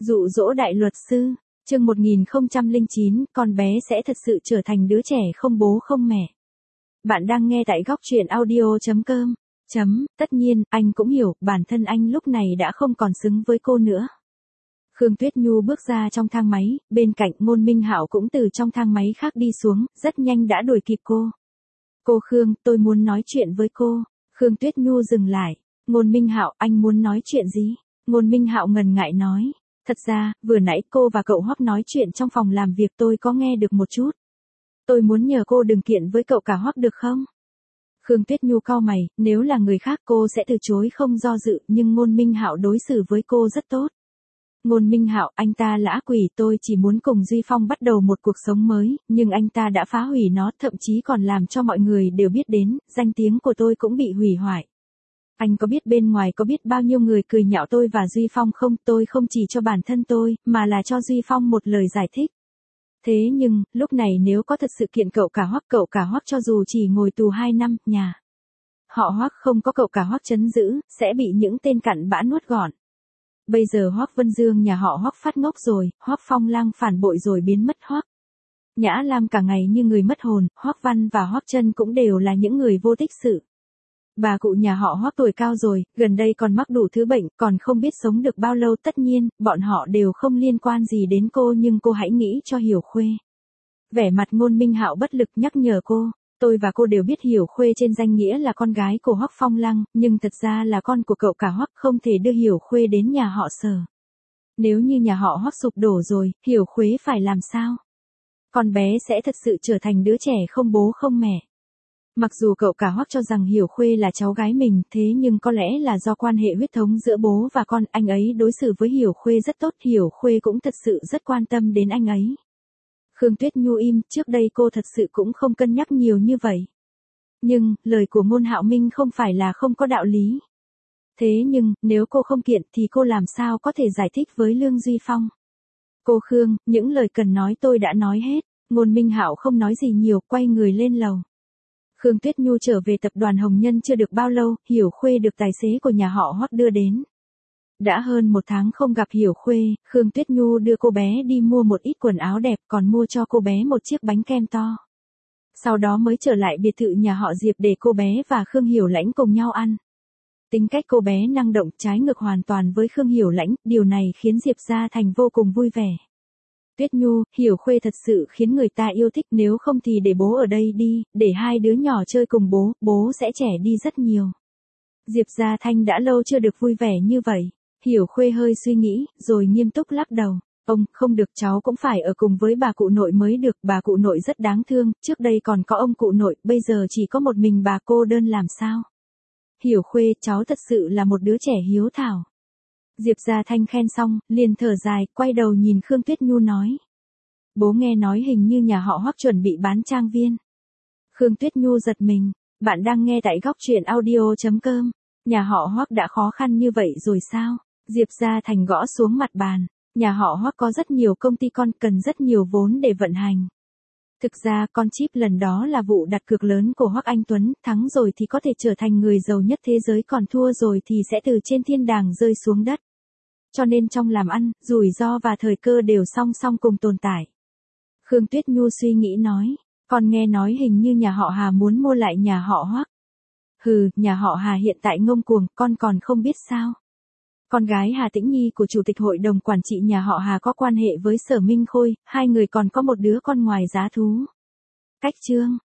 Dụ dỗ đại luật sư, chương 1009, con bé sẽ thật sự trở thành đứa trẻ không bố không mẹ. Bạn đang nghe tại góc truyện audio.com. Tất nhiên, anh cũng hiểu, bản thân anh lúc này đã không còn xứng với cô nữa. Khương Tuyết Nhu bước ra trong thang máy, bên cạnh Ngôn Minh Hạo cũng từ trong thang máy khác đi xuống, rất nhanh đã đuổi kịp cô. Cô Khương, tôi muốn nói chuyện với cô. Khương Tuyết Nhu dừng lại. Ngôn Minh Hạo, anh muốn nói chuyện gì? Ngôn Minh Hạo ngần ngại nói. Thật ra, vừa nãy cô và cậu Hoắc nói chuyện trong phòng làm việc tôi có nghe được một chút. Tôi muốn nhờ cô đừng kiện với cậu cả Hoắc được không? Khương Tuyết Nhu cau mày, nếu là người khác cô sẽ từ chối không do dự, nhưng Ngôn Minh Hạo đối xử với cô rất tốt. Ngôn Minh Hạo, anh ta là ác quỷ, tôi chỉ muốn cùng Duy Phong bắt đầu một cuộc sống mới, nhưng anh ta đã phá hủy nó, thậm chí còn làm cho mọi người đều biết đến, danh tiếng của tôi cũng bị hủy hoại. Anh có biết bên ngoài có biết bao nhiêu người cười nhạo tôi và Duy Phong không? Tôi không chỉ cho bản thân tôi, mà là cho Duy Phong một lời giải thích. Thế nhưng, lúc này nếu có thật sự kiện cậu cả Hoắc cho dù chỉ ngồi tù 2 năm, nhà họ Hoắc không có cậu cả Hoắc trấn giữ, sẽ bị những tên cặn bã nuốt gọn. Bây giờ Hoắc Vân Dương nhà họ Hoắc phát ngốc rồi, Hoắc Phong Lang phản bội rồi biến mất Hoắc Nhã Lam cả ngày như người mất hồn, Hoắc Văn và Hoắc Trân cũng đều là những người vô tích sự. Bà cụ nhà họ Hoắc tuổi cao rồi, gần đây còn mắc đủ thứ bệnh, còn không biết sống được bao lâu. Tất nhiên, bọn họ đều không liên quan gì đến cô, nhưng cô hãy nghĩ cho Hiểu Khuê. Vẻ mặt Ngôn Minh Hạo bất lực nhắc nhở cô, tôi và cô đều biết Hiểu Khuê trên danh nghĩa là con gái của Hoắc Phong Lăng, nhưng thật ra là con của cậu cả Hoắc, không thể đưa Hiểu Khuê đến nhà họ Sở. Nếu như nhà họ Hoắc sụp đổ rồi, Hiểu Khuê phải làm sao? Con bé sẽ thật sự trở thành đứa trẻ không bố không mẹ. Mặc dù cậu cả Hoắc cho rằng Hiểu Khuê là cháu gái mình, thế nhưng có lẽ là do quan hệ huyết thống giữa bố và con, anh ấy đối xử với Hiểu Khuê rất tốt, Hiểu Khuê cũng thật sự rất quan tâm đến anh ấy. Khương Tuyết Nhu im, trước đây cô thật sự cũng không cân nhắc nhiều như vậy. Nhưng, lời của Ngôn Hạo Minh không phải là không có đạo lý. Thế nhưng, nếu cô không kiện thì cô làm sao có thể giải thích với Lương Duy Phong? Cô Khương, những lời cần nói tôi đã nói hết. Ngôn Minh Hạo không nói gì nhiều, quay người lên lầu. Khương Tuyết Nhu trở về tập đoàn Hồng Nhân chưa được bao lâu, Hiểu Khuê được tài xế của nhà họ Hoắc đưa đến. Đã hơn 1 tháng không gặp Hiểu Khuê, Khương Tuyết Nhu đưa cô bé đi mua một ít quần áo đẹp, còn mua cho cô bé một chiếc bánh kem to. Sau đó mới trở lại biệt thự nhà họ Diệp để cô bé và Khương Hiểu Lãnh cùng nhau ăn. Tính cách cô bé năng động, trái ngược hoàn toàn với Khương Hiểu Lãnh, điều này khiến Diệp Gia Thành vô cùng vui vẻ. Tuyết Nhu, Hiểu Khuê thật sự khiến người ta yêu thích, nếu không thì để bố ở đây đi, để hai đứa nhỏ chơi cùng bố sẽ trẻ đi rất nhiều. Diệp Gia Thanh đã lâu chưa được vui vẻ như vậy. Hiểu Khuê hơi suy nghĩ, rồi nghiêm túc lắc đầu. Ông, không được, cháu cũng phải ở cùng với bà cụ nội mới được, bà cụ nội rất đáng thương, trước đây còn có ông cụ nội, bây giờ chỉ có một mình bà cô đơn làm sao? Hiểu Khuê, cháu thật sự là một đứa trẻ hiếu thảo. Diệp Gia Thanh khen xong, liền thở dài, quay đầu nhìn Khương Tuyết Nhu nói. Bố nghe nói hình như nhà họ Hoắc chuẩn bị bán trang viên. Khương Tuyết Nhu giật mình, bạn đang nghe tại góc truyện audio.com. Nhà họ Hoắc đã khó khăn như vậy rồi sao? Diệp Gia Thành gõ xuống mặt bàn. Nhà họ Hoắc có rất nhiều công ty con, cần rất nhiều vốn để vận hành. Thực ra con chip lần đó là vụ đặt cược lớn của Hoắc Anh Tuấn, thắng rồi thì có thể trở thành người giàu nhất thế giới, còn thua rồi thì sẽ từ trên thiên đàng rơi xuống đất. Cho nên trong làm ăn, rủi ro và thời cơ đều song song cùng tồn tại. Khương Tuyết Nhu suy nghĩ nói, con nghe nói hình như nhà họ Hà muốn mua lại nhà họ Hoắc. Hừ, nhà họ Hà hiện tại ngông cuồng, con còn không biết sao? Con gái Hà Tĩnh Nhi của chủ tịch hội đồng quản trị nhà họ Hà có quan hệ với Sở Minh Khôi, hai người còn có một đứa con ngoài giá thú. Cách Trương,